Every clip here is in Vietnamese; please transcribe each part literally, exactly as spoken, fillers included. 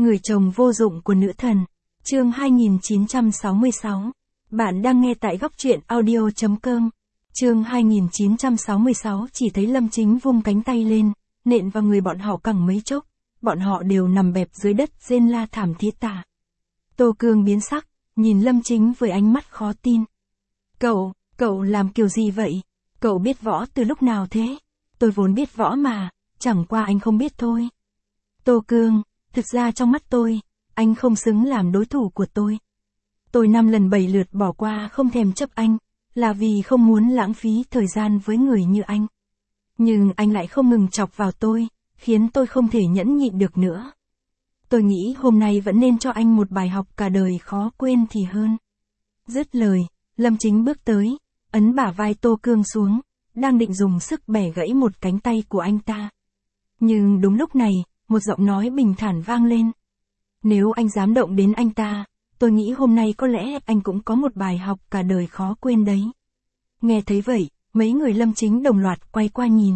Người chồng vô dụng của nữ thần. Chương hai nghìn chín trăm sáu mươi sáu. Bạn đang nghe tại góc truyện audio chấm com. Chương hai nghìn chín trăm sáu mươi sáu. Chỉ thấy Lâm Chính vung cánh tay lên, nện vào người bọn họ cẳng mấy chốc. Bọn họ đều nằm bẹp dưới đất rên la thảm thiết tả. Tô Cương biến sắc, nhìn Lâm Chính với ánh mắt khó tin. Cậu, cậu làm kiểu gì vậy? Cậu biết võ từ lúc nào thế? Tôi vốn biết võ mà, chẳng qua anh không biết thôi. Tô Cương, thực ra trong mắt tôi, anh không xứng làm đối thủ của tôi. Tôi năm lần bảy lượt bỏ qua không thèm chấp anh, là vì không muốn lãng phí thời gian với người như anh. Nhưng anh lại không ngừng chọc vào tôi, khiến tôi không thể nhẫn nhịn được nữa. Tôi nghĩ hôm nay vẫn nên cho anh một bài học cả đời khó quên thì hơn. Dứt lời, Lâm Chính bước tới, ấn bả vai Tô Cương xuống, đang định dùng sức bẻ gãy một cánh tay của anh ta. Nhưng đúng lúc này, một giọng nói bình thản vang lên. Nếu anh dám động đến anh ta, tôi nghĩ hôm nay có lẽ anh cũng có một bài học cả đời khó quên đấy. Nghe thấy vậy, mấy người Lâm Chính đồng loạt quay qua nhìn.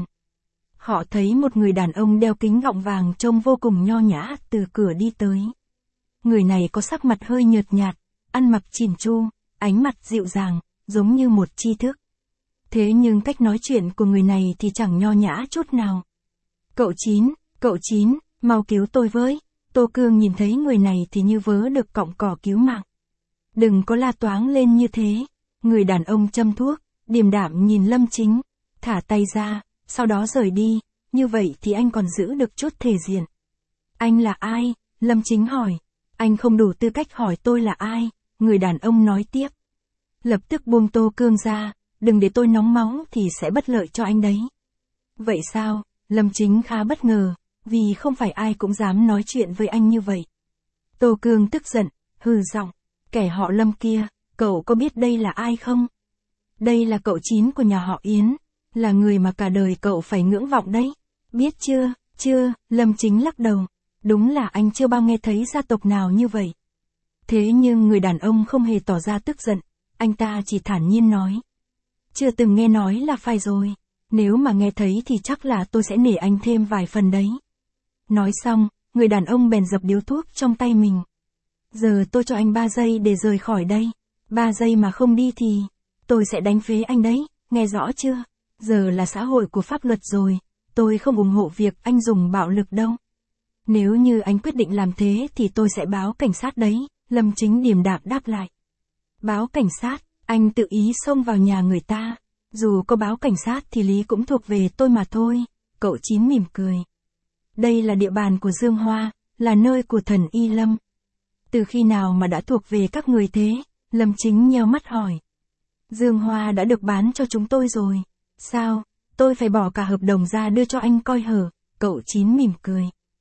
Họ thấy một người đàn ông đeo kính gọng vàng trông vô cùng nho nhã từ cửa đi tới. Người này có sắc mặt hơi nhợt nhạt, ăn mặc chỉn chu, ánh mặt dịu dàng, giống như một tri thức. Thế nhưng cách nói chuyện của người này thì chẳng nho nhã chút nào. Cậu Chín, cậu Chín, mau cứu tôi với. Tô Cương nhìn thấy người này thì như vớ được cọng cỏ cứu mạng. Đừng có la toáng lên như thế. Người đàn ông châm thuốc, điềm đạm nhìn Lâm Chính, thả tay ra, sau đó rời đi, như vậy thì anh còn giữ được chút thể diện. Anh là ai? Lâm Chính hỏi. Anh không đủ tư cách hỏi tôi là ai, người đàn ông nói tiếp. Lập tức buông Tô Cương ra, đừng để tôi nóng máu thì sẽ bất lợi cho anh đấy. Vậy sao? Lâm Chính khá bất ngờ, vì không phải ai cũng dám nói chuyện với anh như vậy. Tô Cương tức giận, hừ giọng, kẻ họ Lâm kia, cậu có biết đây là ai không? Đây là cậu Chín của nhà họ Yến, là người mà cả đời cậu phải ngưỡng vọng đấy. Biết chưa, chưa, Lâm Chính lắc đầu, đúng là anh chưa bao nghe thấy gia tộc nào như vậy. Thế nhưng người đàn ông không hề tỏ ra tức giận, anh ta chỉ thản nhiên nói. Chưa từng nghe nói là phải rồi, nếu mà nghe thấy thì chắc là tôi sẽ nể anh thêm vài phần đấy. Nói xong, người đàn ông bèn dập điếu thuốc trong tay mình. Giờ tôi cho anh ba giây để rời khỏi đây. Ba giây mà không đi thì, tôi sẽ đánh phế anh đấy, nghe rõ chưa? Giờ là xã hội của pháp luật rồi, tôi không ủng hộ việc anh dùng bạo lực đâu. Nếu như anh quyết định làm thế thì tôi sẽ báo cảnh sát đấy, Lâm Chính điềm đạm đáp lại. Báo cảnh sát, anh tự ý xông vào nhà người ta. Dù có báo cảnh sát thì lý cũng thuộc về tôi mà thôi, cậu Chín mỉm cười. Đây là địa bàn của Dương Hoa, là nơi của thần Y Lâm. Từ khi nào mà đã thuộc về các người thế? Lâm Chính nheo mắt hỏi. Dương Hoa đã được bán cho chúng tôi rồi. Sao? Tôi phải bỏ cả hợp đồng ra đưa cho anh coi hở, cậu Chín mỉm cười.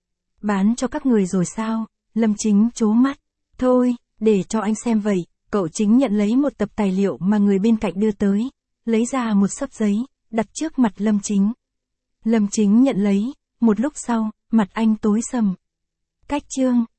Bán cho các người rồi sao? Lâm Chính trố mắt. Thôi, để cho anh xem vậy. Cậu Chính nhận lấy một tập tài liệu mà người bên cạnh đưa tới, lấy ra một xấp giấy, đặt trước mặt Lâm Chính. Lâm Chính nhận lấy, một lúc sau, mặt anh tối sầm. Cách chương.